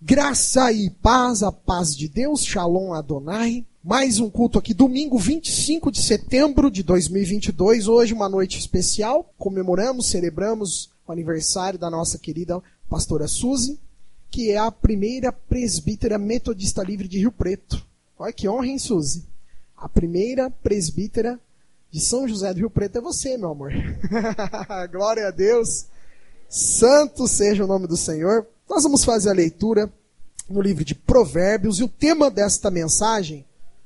Graça e paz, a paz de Deus, Shalom Adonai. Mais um culto aqui, domingo 25 de setembro de 2022. Hoje uma noite especial, celebramos o aniversário da nossa querida pastora Suzy, que é a primeira presbítera metodista livre de Rio Preto. Olha que honra, hein, Suzy? A primeira presbítera de São José do Rio Preto é você, meu amor. Glória a Deus. Santo seja o nome do Senhor. Nós vamos fazer a leitura no livro de Provérbios, e o tema desta mensagem,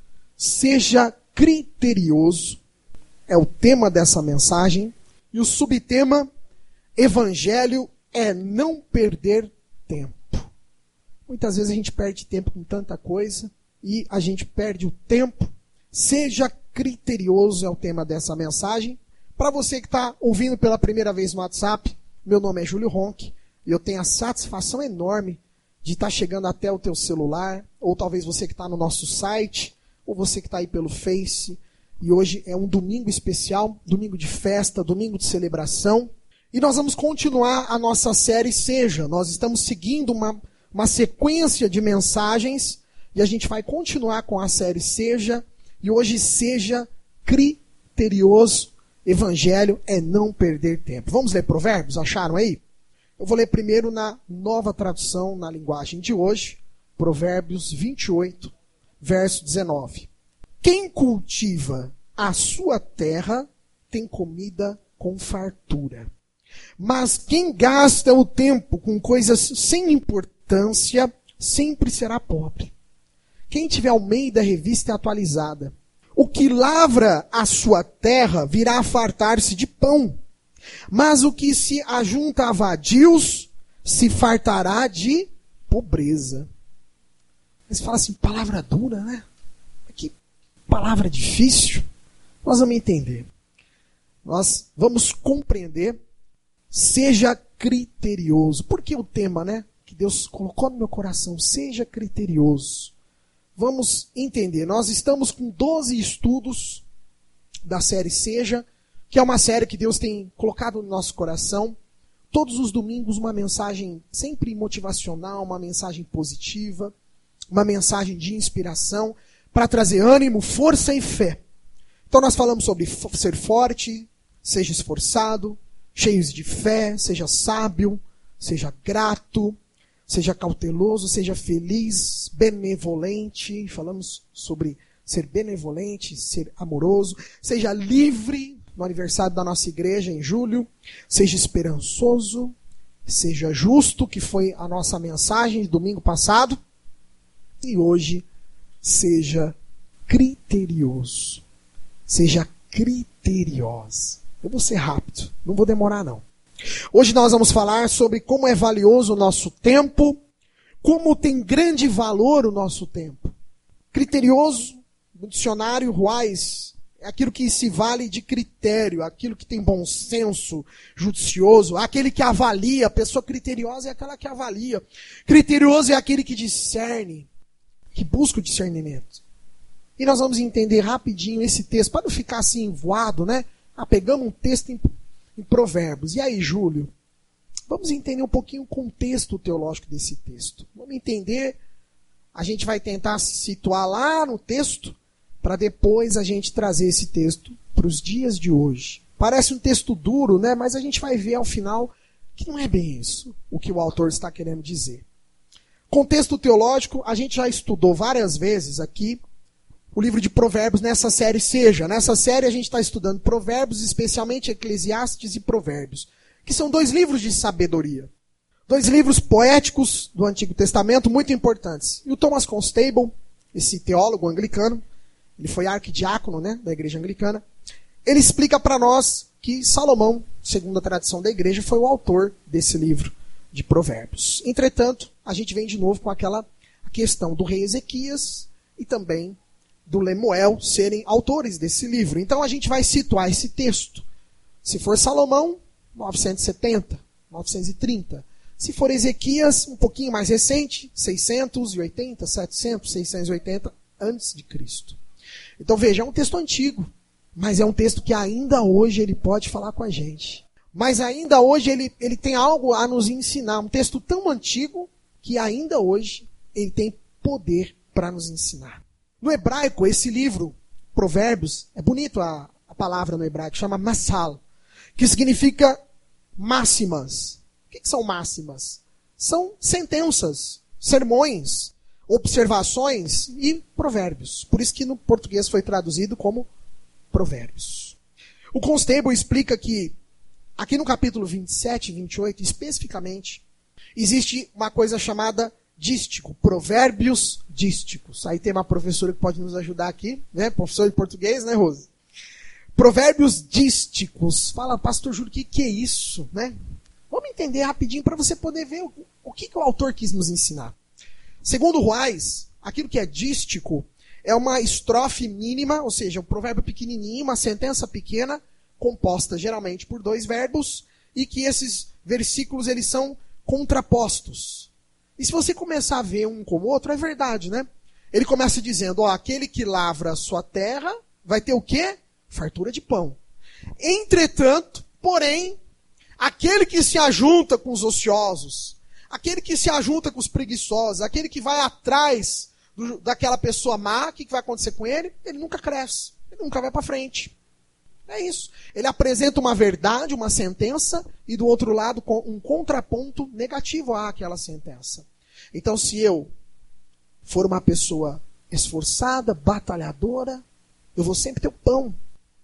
seja criterioso, é o tema dessa mensagem, e o subtema, Evangelho é não perder tempo. Muitas vezes a gente perde tempo com tanta coisa, e a gente perde o tempo. Seja criterioso é o tema dessa mensagem. Para você que está ouvindo pela primeira vez no WhatsApp, meu nome é Júlio Ronck, e eu tenho a satisfação enorme de estar chegando até o teu celular, ou talvez você que está no nosso site, ou você que está aí pelo Face. E hoje é um domingo especial, domingo de festa, domingo de celebração. E nós vamos continuar a nossa série Seja. Nós estamos seguindo uma sequência de mensagens, e a gente vai continuar com a série Seja. E hoje seja criterioso. Evangelho é não perder tempo. Vamos ler Provérbios? Acharam aí? Eu vou ler primeiro na nova tradução, na linguagem de hoje, Provérbios 28, verso 19. Quem cultiva a sua terra tem comida com fartura. Mas quem gasta o tempo com coisas sem importância sempre será pobre. Quem tiver Almeida Revista Atualizada, o que lavra a sua terra virá a fartar-se de pão. Mas o que se ajunta a vadios se fartará de pobreza. Você fala assim, palavra dura, né? Que palavra difícil. Nós vamos entender. Nós vamos compreender. Seja criterioso. Por que o tema, né? Que Deus colocou no meu coração. Seja criterioso. Vamos entender. Nós estamos com 12 estudos da série Seja, que é uma série que Deus tem colocado no nosso coração. Todos os domingos uma mensagem sempre motivacional, uma mensagem positiva, uma mensagem de inspiração, para trazer ânimo, força e fé. Então nós falamos sobre ser forte, seja esforçado, cheios de fé, seja sábio, seja grato, seja cauteloso, seja feliz, benevolente. Falamos sobre ser benevolente, ser amoroso, seja livre, no aniversário da nossa igreja em julho, seja esperançoso, seja justo, que foi a nossa mensagem de domingo passado, e hoje seja criterioso, seja criteriosa. Eu vou ser rápido, não vou demorar não. Hoje nós vamos falar sobre como é valioso o nosso tempo, como tem grande valor o nosso tempo. Criterioso, no dicionário Ruais, é aquilo que se vale de critério, aquilo que tem bom senso, judicioso, aquele que avalia. A pessoa criteriosa é aquela que avalia. Criterioso é aquele que discerne, que busca o discernimento. E nós vamos entender rapidinho esse texto, para não ficar assim voado, né? Pegamos um texto em Provérbios. E aí, Júlio? Vamos entender um pouquinho o contexto teológico desse texto. Vamos entender, a gente vai tentar se situar lá no texto, para depois a gente trazer esse texto para os dias de hoje. Parece um texto duro, né? Mas a gente vai ver ao final que não é bem isso o que o autor está querendo dizer. Contexto teológico, a gente já estudou várias vezes aqui o livro de Provérbios nessa série Seja. Nessa série a gente está estudando Provérbios, especialmente Eclesiastes e Provérbios, que são 2 livros de sabedoria. 2 livros poéticos do Antigo Testamento muito importantes. E o Thomas Constable, esse teólogo anglicano, ele foi arquidiácono, né, da igreja anglicana. Ele explica para nós que Salomão, segundo a tradição da igreja, foi o autor desse livro de Provérbios. Entretanto, a gente vem de novo com aquela questão do rei Ezequias e também do Lemuel serem autores desse livro. Então a gente vai situar esse texto. Se for Salomão, 970, 930. Se for Ezequias, um pouquinho mais recente, 680, 700, 680 antes de Cristo. Então veja, é um texto antigo, mas é um texto que ainda hoje ele pode falar com a gente. Mas ainda hoje ele tem algo a nos ensinar. Um texto tão antigo que ainda hoje ele tem poder para nos ensinar. No hebraico, esse livro, Provérbios, é bonito a palavra no hebraico, chama masal, que significa máximas. O que são máximas? São sentenças, sermões, observações e provérbios. Por isso que no português foi traduzido como provérbios. O Constable explica que aqui no capítulo 27 e 28, especificamente, existe uma coisa chamada dístico, provérbios dísticos. Aí tem uma professora que pode nos ajudar aqui, né? Professor de português, né, Rosa? Provérbios dísticos. Fala, pastor Júlio, o que é isso, né? Vamos entender rapidinho para você poder ver o que o autor quis nos ensinar. Segundo Ruais, aquilo que é dístico é uma estrofe mínima, ou seja, um provérbio pequenininho, uma sentença pequena, composta geralmente por 2 verbos, e que esses versículos eles são contrapostos. E se você começar a ver um com o outro, é verdade, né? Ele começa dizendo, aquele que lavra a sua terra vai ter o quê? Fartura de pão. Entretanto, porém, aquele que se ajunta com os ociosos, aquele que se ajunta com os preguiçosos, aquele que vai atrás daquela pessoa má, o que vai acontecer com ele? Ele nunca cresce, ele nunca vai para frente. É isso. Ele apresenta uma verdade, uma sentença, e do outro lado um contraponto negativo àquela sentença. Então, se eu for uma pessoa esforçada, batalhadora, eu vou sempre ter o pão.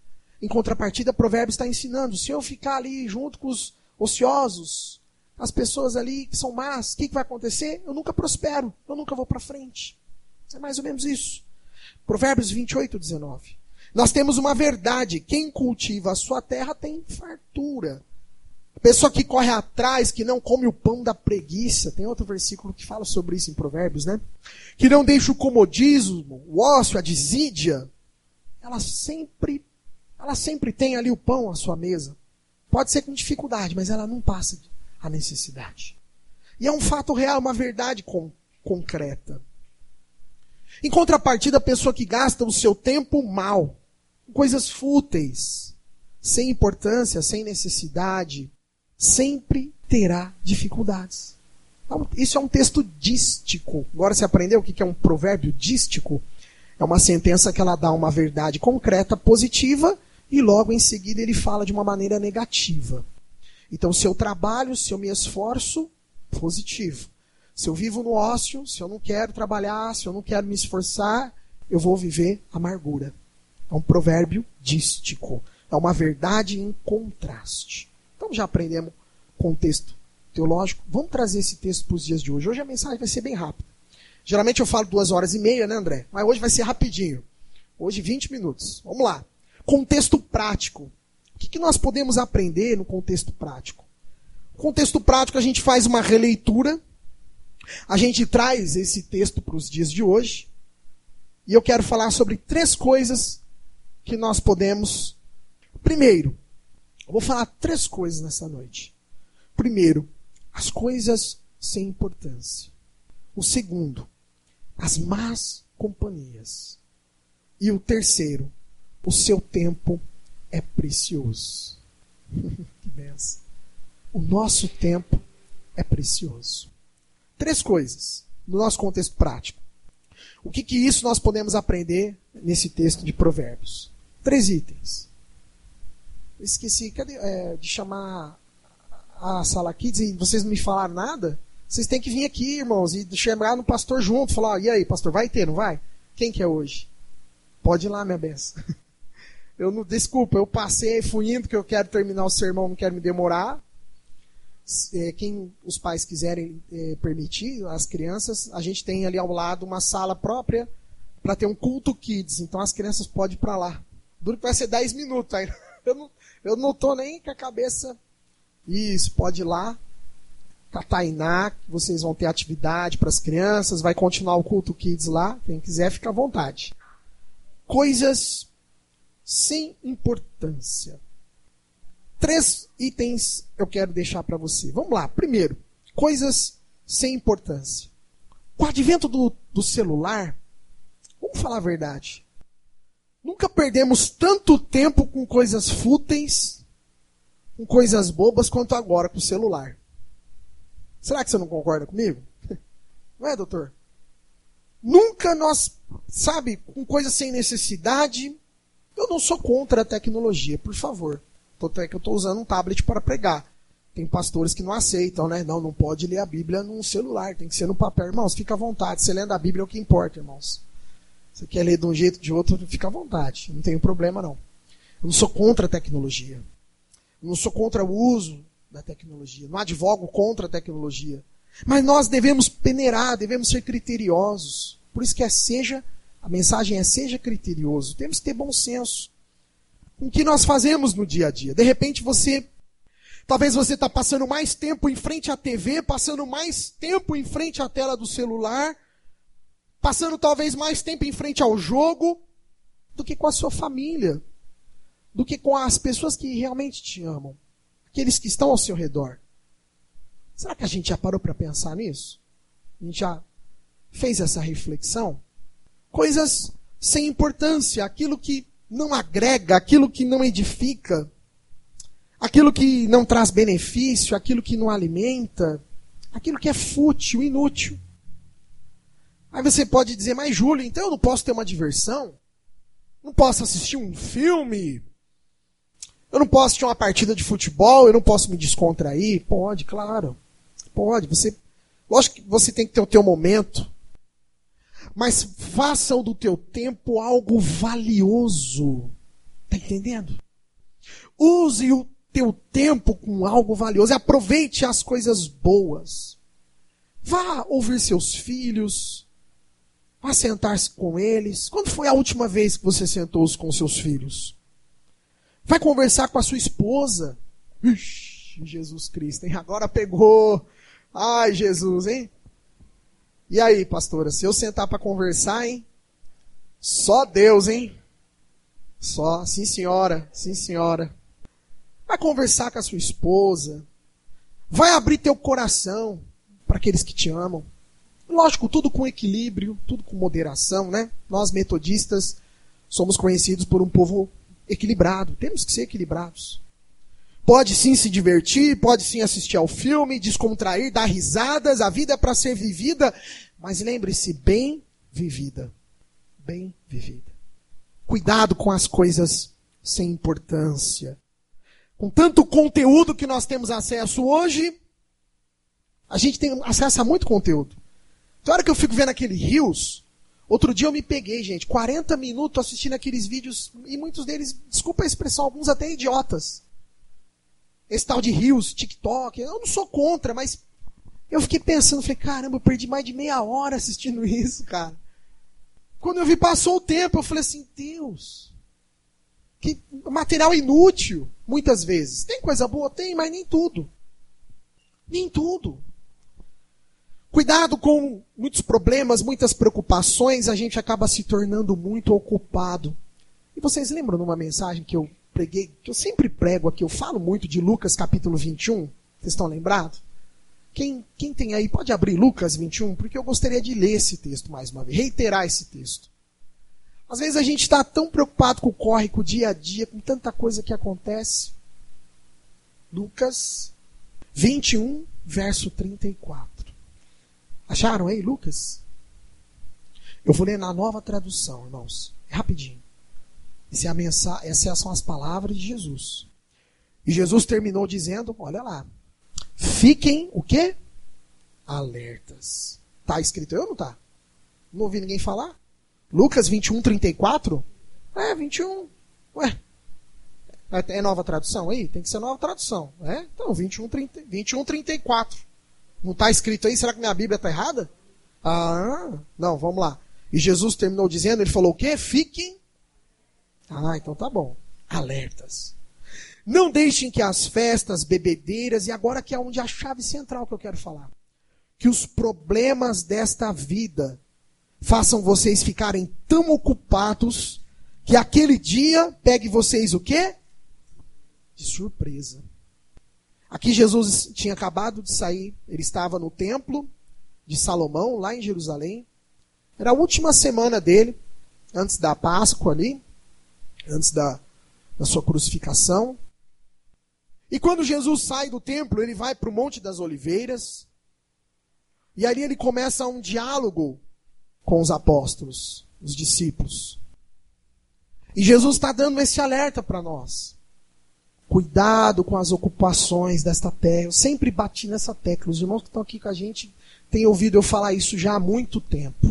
Em contrapartida, Provérbios está ensinando, se eu ficar ali junto com os ociosos, as pessoas ali que são más, o que vai acontecer? Eu nunca prospero, eu nunca vou para frente. É mais ou menos isso. Provérbios 28, 19. Nós temos uma verdade, quem cultiva a sua terra tem fartura. A pessoa que corre atrás, que não come o pão da preguiça, tem outro versículo que fala sobre isso em Provérbios, né? Que não deixa o comodismo, o ócio, a desídia, ela sempre tem ali o pão à sua mesa. Pode ser com dificuldade, mas ela não passa a necessidade. E é um fato real, uma verdade concreta. Em contrapartida, a pessoa que gasta o seu tempo mal, coisas fúteis, sem importância, sem necessidade, sempre terá dificuldades. Então, isso é um texto dístico. Agora você aprendeu o que é um provérbio dístico? É uma sentença que ela dá uma verdade concreta, positiva, e logo em seguida ele fala de uma maneira negativa. Então, se eu trabalho, se eu me esforço, positivo. Se eu vivo no ócio, se eu não quero trabalhar, se eu não quero me esforçar, eu vou viver amargura. É um provérbio dístico. É uma verdade em contraste. Então já aprendemos contexto teológico. Vamos trazer esse texto para os dias de hoje. Hoje a mensagem vai ser bem rápida. Geralmente eu falo 2h30, né, André? Mas hoje vai ser rapidinho. Hoje 20 minutos. Vamos lá. Contexto prático. O que nós podemos aprender no contexto prático? No contexto prático a gente faz uma releitura. A gente traz esse texto para os dias de hoje. E eu quero falar sobre 3 coisas que nós podemos... Primeiro, eu vou falar 3 coisas nessa noite. Primeiro, as coisas sem importância. O segundo, as más companhias. E o terceiro, o seu tempo é precioso. Que benção. O nosso tempo é precioso. 3 coisas no nosso contexto prático. O que isso nós podemos aprender nesse texto de Provérbios? 3 itens. Eu esqueci de chamar a sala kids e vocês não me falaram nada? Vocês têm que vir aqui, irmãos, e chegar no pastor junto. Falar, e aí, pastor, vai ter, não vai? Quem que é hoje? Pode ir lá, minha benção. Desculpa, eu passei, fui indo, que eu quero terminar o sermão, não quero me demorar. Quem os pais quiserem permitir, as crianças, a gente tem ali ao lado uma sala própria para ter um culto kids. Então as crianças podem ir para lá. Duro que vai ser 10 minutos. Aí eu não estou nem com a cabeça. Isso, pode ir lá. Com a Tainá, vocês vão ter atividade para as crianças. Vai continuar o culto kids lá. Quem quiser, fica à vontade. Coisas sem importância. 3 itens eu quero deixar para você. Vamos lá. Primeiro, coisas sem importância. Com o advento do celular, vamos falar a verdade. Nunca perdemos tanto tempo com coisas fúteis, com coisas bobas, quanto agora com o celular. Será que você não concorda comigo? Não é, doutor? Nunca nós, sabe, com coisas sem necessidade. Eu não sou contra a tecnologia, por favor. Tanto é que eu estou usando um tablet para pregar. Tem pastores que não aceitam, né? Não pode ler a Bíblia num celular, tem que ser no papel. Irmãos, fica à vontade. Você lendo a Bíblia é o que importa, irmãos. Você quer ler de um jeito ou de outro, fica à vontade. Não tem problema, não. Eu não sou contra a tecnologia. Eu não sou contra o uso da tecnologia. Não advogo contra a tecnologia. Mas nós devemos peneirar, devemos ser criteriosos. Por isso que a mensagem é seja criterioso. Temos que ter bom senso. Com o que nós fazemos no dia a dia. De repente talvez você está passando mais tempo em frente à TV, passando mais tempo em frente à tela do celular, passando talvez mais tempo em frente ao jogo, do que com a sua família, do que com as pessoas que realmente te amam, aqueles que estão ao seu redor. Será que a gente já parou para pensar nisso? A gente já fez essa reflexão? Coisas sem importância, aquilo que não agrega, aquilo que não edifica, aquilo que não traz benefício, aquilo que não alimenta, aquilo que é fútil, inútil. Aí você pode dizer, mas Júlio, então eu não posso ter uma diversão? Não posso assistir um filme? Eu não posso assistir uma partida de futebol? Eu não posso me descontrair? Pode, claro. Pode. Lógico que você tem que ter o teu momento. Mas faça do teu tempo algo valioso. Está entendendo? Use o teu tempo com algo valioso. Aproveite as coisas boas. Vá ouvir seus filhos. Vá sentar-se com eles. Quando foi a última vez que você sentou-se com seus filhos? Vai conversar com a sua esposa. Ixi, Jesus Cristo, hein? Agora pegou. Ai, Jesus, hein? E aí, pastora, se eu sentar para conversar, hein? Só Deus, hein? Só, sim senhora, sim senhora. Vai conversar com a sua esposa. Vai abrir teu coração para aqueles que te amam. Lógico, tudo com equilíbrio, tudo com moderação, né? Nós metodistas somos conhecidos por um povo equilibrado. Temos que ser equilibrados. Pode sim se divertir, pode sim assistir ao filme, descontrair, dar risadas. A vida é para ser vivida, mas lembre-se, bem vivida. Bem vivida. Cuidado com as coisas sem importância. Com tanto conteúdo que nós temos acesso hoje, a gente tem acesso a muito conteúdo. Tem hora que eu fico vendo aquele Reels, outro dia eu me peguei, gente, 40 minutos assistindo aqueles vídeos, e muitos deles, desculpa a expressão, alguns até idiotas. Esse tal de Reels, TikTok, eu não sou contra, mas eu fiquei pensando, falei, caramba, eu perdi mais de meia hora assistindo isso, cara. Quando eu vi, passou o tempo, eu falei assim, Deus, que material inútil, muitas vezes. Tem coisa boa? Tem, mas nem tudo. Nem tudo. Cuidado com muitos problemas, muitas preocupações, a gente acaba se tornando muito ocupado. E vocês lembram de uma mensagem que eu preguei, que eu sempre prego aqui, eu falo muito de Lucas capítulo 21? Vocês estão lembrados? Quem tem aí, pode abrir Lucas 21, porque eu gostaria de ler esse texto mais uma vez, reiterar esse texto. Às vezes a gente está tão preocupado com o corre, com o dia a dia, com tanta coisa que acontece. Lucas 21, verso 34. Acharam aí, Lucas? Eu vou ler na Nova Tradução, irmãos. É rapidinho. Essas são as palavras de Jesus. E Jesus terminou dizendo, olha lá. Fiquem, o quê? Alertas. Está escrito aí ou não está? Não ouvi ninguém falar? Lucas 21, 34? 21. Ué. É nova tradução aí? Tem que ser nova tradução. Então, 21, 34. Não está escrito aí? Será que minha Bíblia está errada? Não, vamos lá. E Jesus terminou dizendo, ele falou o quê? Fiquem. Então tá bom. Alertas. Não deixem que as festas, bebedeiras, e agora que é onde a chave central que eu quero falar. Que os problemas desta vida façam vocês ficarem tão ocupados que aquele dia pegue vocês o quê? De surpresa. Aqui Jesus tinha acabado de sair, ele estava no templo de Salomão, lá em Jerusalém. Era a última semana dele, antes da Páscoa ali, antes da sua crucificação. E quando Jesus sai do templo, ele vai para o Monte das Oliveiras. E ali ele começa um diálogo com os apóstolos, os discípulos. E Jesus está dando esse alerta para nós. Cuidado com as ocupações desta terra. Eu sempre bati nessa tecla. Os irmãos que estão aqui com a gente têm ouvido eu falar isso já há muito tempo.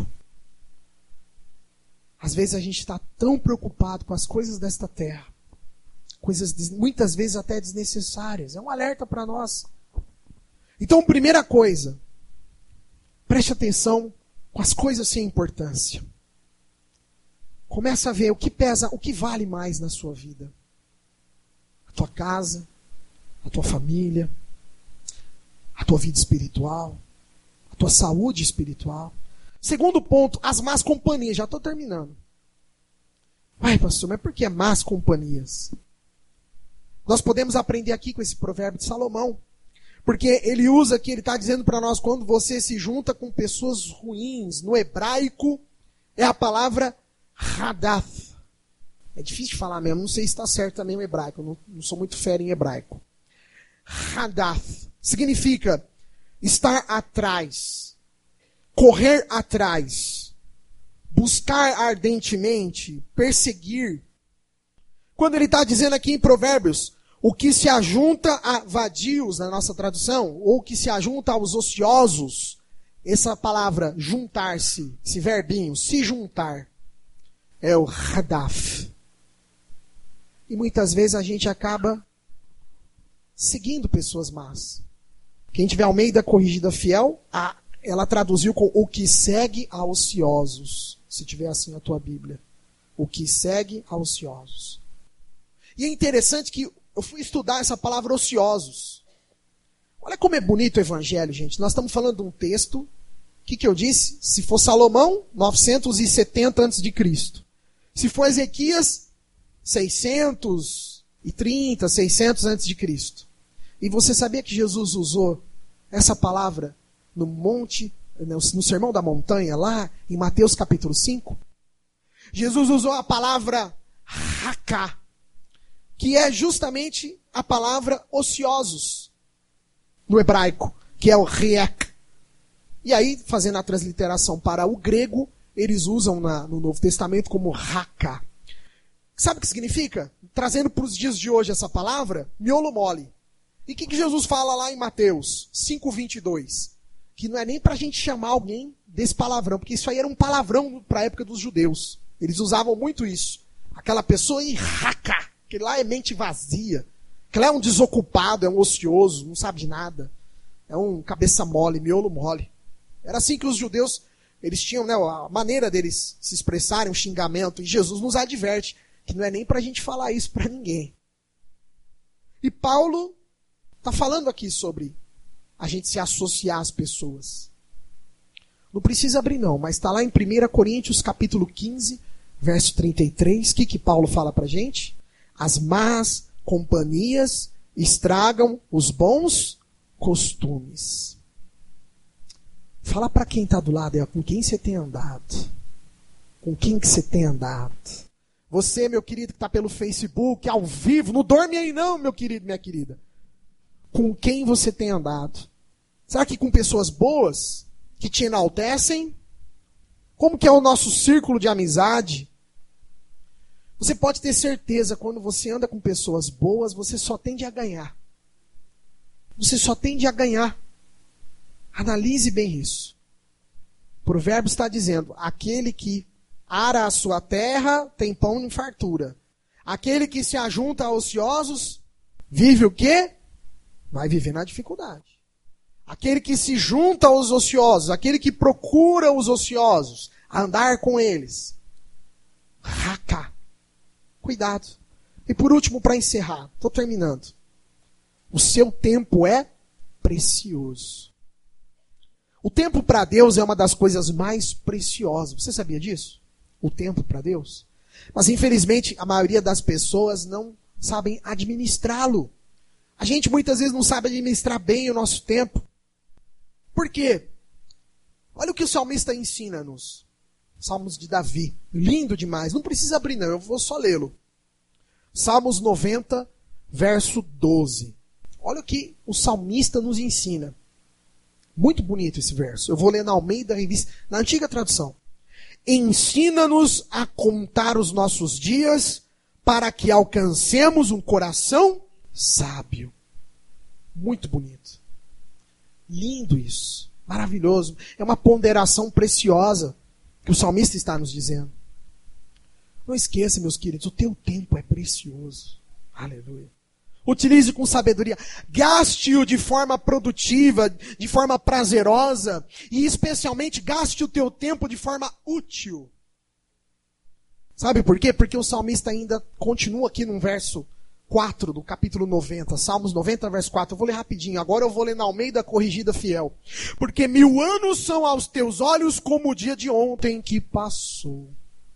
Às vezes a gente está tão preocupado com as coisas desta terra. Coisas muitas vezes até desnecessárias. É um alerta para nós. Então, primeira coisa. Preste atenção com as coisas sem importância. Começa a ver o que pesa, o que vale mais na sua vida. A tua casa, a tua família, a tua vida espiritual, a tua saúde espiritual. Segundo ponto, as más companhias. Já estou terminando. Ai, pastor, mas por que más companhias? Nós podemos aprender aqui com esse provérbio de Salomão. Porque ele usa aqui, ele está dizendo para nós, quando você se junta com pessoas ruins, no hebraico, é a palavra hadath. É difícil de falar mesmo, não sei se está certo também o hebraico, eu não sou muito fera em hebraico. Hadath significa estar atrás, correr atrás, buscar ardentemente, perseguir. Quando ele está dizendo aqui em Provérbios, o que se ajunta a vadios, na nossa tradução, ou que se ajunta aos ociosos, essa palavra juntar-se, esse verbinho, se juntar, é o hadaf. E muitas vezes a gente acaba seguindo pessoas más. Quem tiver Almeida Corrigida Fiel, ela traduziu com o que segue a ociosos. Se tiver assim a tua Bíblia. O que segue a ociosos. E é interessante que eu fui estudar essa palavra ociosos. Olha como é bonito o evangelho, gente. Nós estamos falando de um texto. O que eu disse? Se for Salomão, 970 a.C. Se for Ezequias, 630, 600 a.C. E você sabia que Jesus usou essa palavra no Sermão da Montanha, lá em Mateus capítulo 5? Jesus usou a palavra raká, que é justamente a palavra ociosos, no hebraico, que é o riek. E aí, fazendo a transliteração para o grego, eles usam no Novo Testamento como raká. Sabe o que significa? Trazendo para os dias de hoje essa palavra, miolo mole. E o que Jesus fala lá em Mateus 5:22? Que não é nem para a gente chamar alguém desse palavrão, porque isso aí era um palavrão para a época dos judeus. Eles usavam muito isso. Aquela pessoa raká. Que lá é mente vazia. Que lá é um desocupado, é um ocioso, não sabe de nada. É um cabeça mole, miolo mole. Era assim que os judeus, eles tinham, né, a maneira deles se expressarem, um xingamento. E Jesus nos adverte que não é nem para a gente falar isso para ninguém. E Paulo está falando aqui sobre a gente se associar às pessoas. Não precisa abrir não, mas está lá em 1 Coríntios capítulo 15, verso 33. O que Paulo fala para a gente? As más companhias estragam os bons costumes. Fala para quem está do lado, com quem você tem andado. Com quem que você tem andado. Você, meu querido, que está pelo Facebook, ao vivo, não dorme aí não, meu querido, minha querida. Com quem você tem andado? Será que com pessoas boas, que te enaltecem? Como que é o nosso círculo de amizade? Você pode ter certeza, quando você anda com pessoas boas, você só tende a ganhar. Você só tende a ganhar. Analise bem isso. O provérbio está dizendo, aquele que ara a sua terra tem pão em fartura. Aquele que se ajunta a ociosos, vive o quê? Vai viver na dificuldade. Aquele que se junta aos ociosos, aquele que procura os ociosos, andar com eles. Raká. Cuidado. E por último, para encerrar, estou terminando. O seu tempo é precioso. O tempo para Deus é uma das coisas mais preciosas. Você sabia disso? O tempo para Deus? Mas infelizmente a maioria das pessoas não sabem administrá-lo. A gente muitas vezes não sabe administrar bem o nosso tempo. Por quê? Olha o que o salmista ensina-nos. Salmos de Davi. Lindo demais. Não precisa abrir não, eu vou só lê-lo. Salmos 90, verso 12. Olha o que o salmista nos ensina. Muito bonito esse verso. Eu vou ler na Almeida Revista, na antiga tradução. Ensina-nos a contar os nossos dias para que alcancemos um coração sábio. Muito bonito. Lindo isso. Maravilhoso. É uma ponderação preciosa que o salmista está nos dizendo. Não esqueça, meus queridos, o teu tempo é precioso. Aleluia. Utilize com sabedoria. Gaste-o de forma produtiva, de forma prazerosa. E especialmente gaste o teu tempo de forma útil. Sabe por quê? Porque o salmista ainda continua aqui no verso 4 do capítulo 90. Salmos 90, verso 4. Eu vou ler rapidinho. Agora eu vou ler na Almeida Corrigida Fiel. Porque 1000 anos são aos teus olhos como o dia de ontem que passou.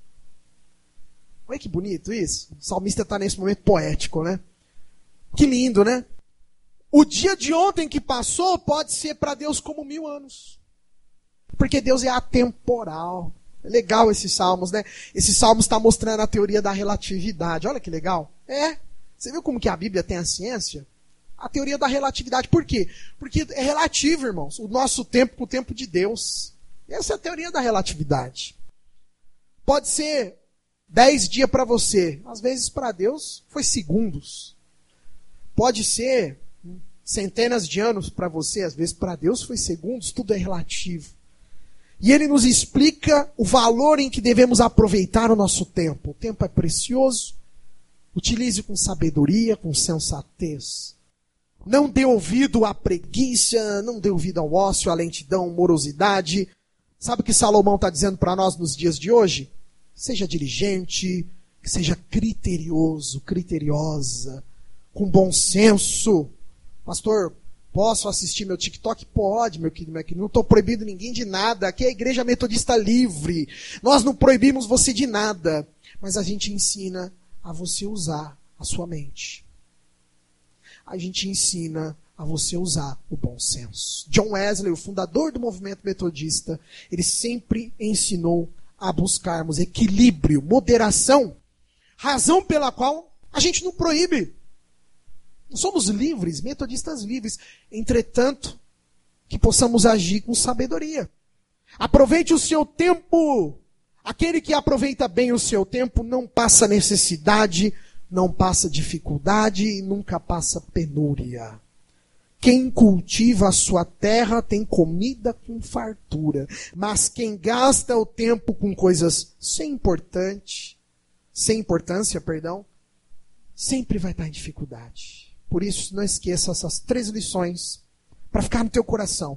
Olha que bonito isso. O salmista está nesse momento poético, né? Que lindo, né? O dia de ontem que passou pode ser para Deus como 1000 anos. Porque Deus é atemporal. É legal esses salmos, né? Esse salmo está mostrando a teoria da relatividade. Olha que legal. Você viu como que a Bíblia tem a ciência? A teoria da relatividade. Por quê? Porque é relativo, irmãos. O nosso tempo com o tempo de Deus. Essa é a teoria da relatividade. Pode ser 10 dias para você. Às vezes para Deus foi segundos. Pode ser centenas de anos para você, às vezes para Deus foi segundos, tudo é relativo. E ele nos explica o valor em que devemos aproveitar o nosso tempo. O tempo é precioso, utilize com sabedoria, com sensatez. Não dê ouvido à preguiça, não dê ouvido ao ócio, à lentidão, morosidade. Sabe o que Salomão está dizendo para nós nos dias de hoje? Seja diligente, seja criterioso, criteriosa, com bom senso. Pastor, posso assistir meu TikTok? Pode, meu querido. Não estou proibindo ninguém de nada. Aqui é a Igreja Metodista Livre. Nós não proibimos você de nada. Mas a gente ensina a você usar a sua mente. A gente ensina a você usar o bom senso. John Wesley, o fundador do movimento metodista, ele sempre ensinou a buscarmos equilíbrio, moderação. Razão pela qual a gente não proíbe. Somos livres, metodistas livres. Entretanto, que possamos agir com sabedoria. Aproveite o seu tempo. Aquele que aproveita bem o seu tempo não passa necessidade, não passa dificuldade e nunca passa penúria. Quem cultiva a sua terra tem comida com fartura. Mas quem gasta o tempo com coisas sem importância, sempre vai estar em dificuldade. Por isso, não esqueça essas 3 lições para ficar no teu coração.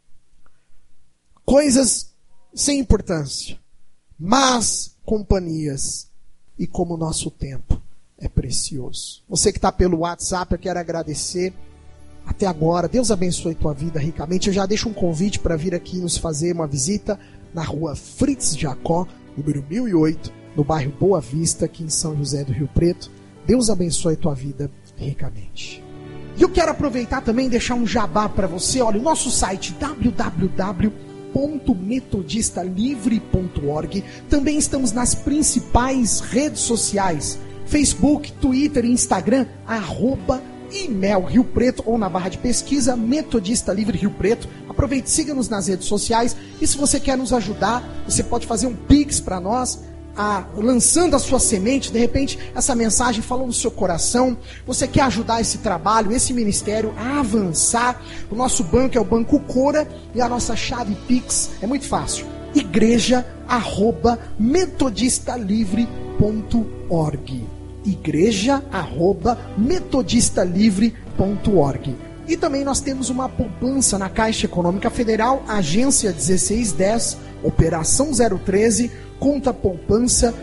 Coisas sem importância, más companhias e como o nosso tempo é precioso. Você que está pelo WhatsApp, eu quero agradecer até agora. Deus abençoe tua vida ricamente. Eu já deixo um convite para vir aqui nos fazer uma visita na rua Fritz Jacó, número 1008, no bairro Boa Vista, aqui em São José do Rio Preto. Deus abençoe tua vida ricamente. E eu quero aproveitar também e deixar um jabá para você. Olha, o nosso site www.metodistalivre.org. Também estamos nas principais redes sociais: Facebook, Twitter e Instagram, @IMEL Rio Preto, ou na barra de pesquisa Metodista Livre Rio Preto. Aproveite, siga-nos nas redes sociais. E se você quer nos ajudar, você pode fazer um Pix para nós, lançando a sua semente. De repente essa mensagem falou no seu coração, você quer ajudar esse trabalho, esse ministério a avançar. O nosso banco é o Banco Cora e a nossa chave Pix é muito fácil: igreja@metodistalivre.org. igreja@metodistalivre.org. E também nós temos uma poupança na Caixa Econômica Federal, agência 1610, operação 013, conta poupança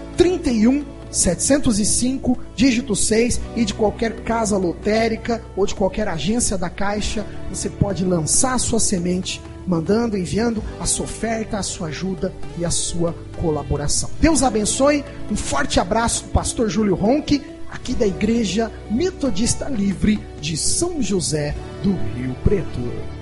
31705, dígito 6, e de qualquer casa lotérica ou de qualquer agência da Caixa, você pode lançar a sua semente, mandando, enviando a sua oferta, a sua ajuda e a sua colaboração. Deus abençoe, um forte abraço do pastor Júlio Ronque, aqui da Igreja Metodista Livre de São José do Rio Preto.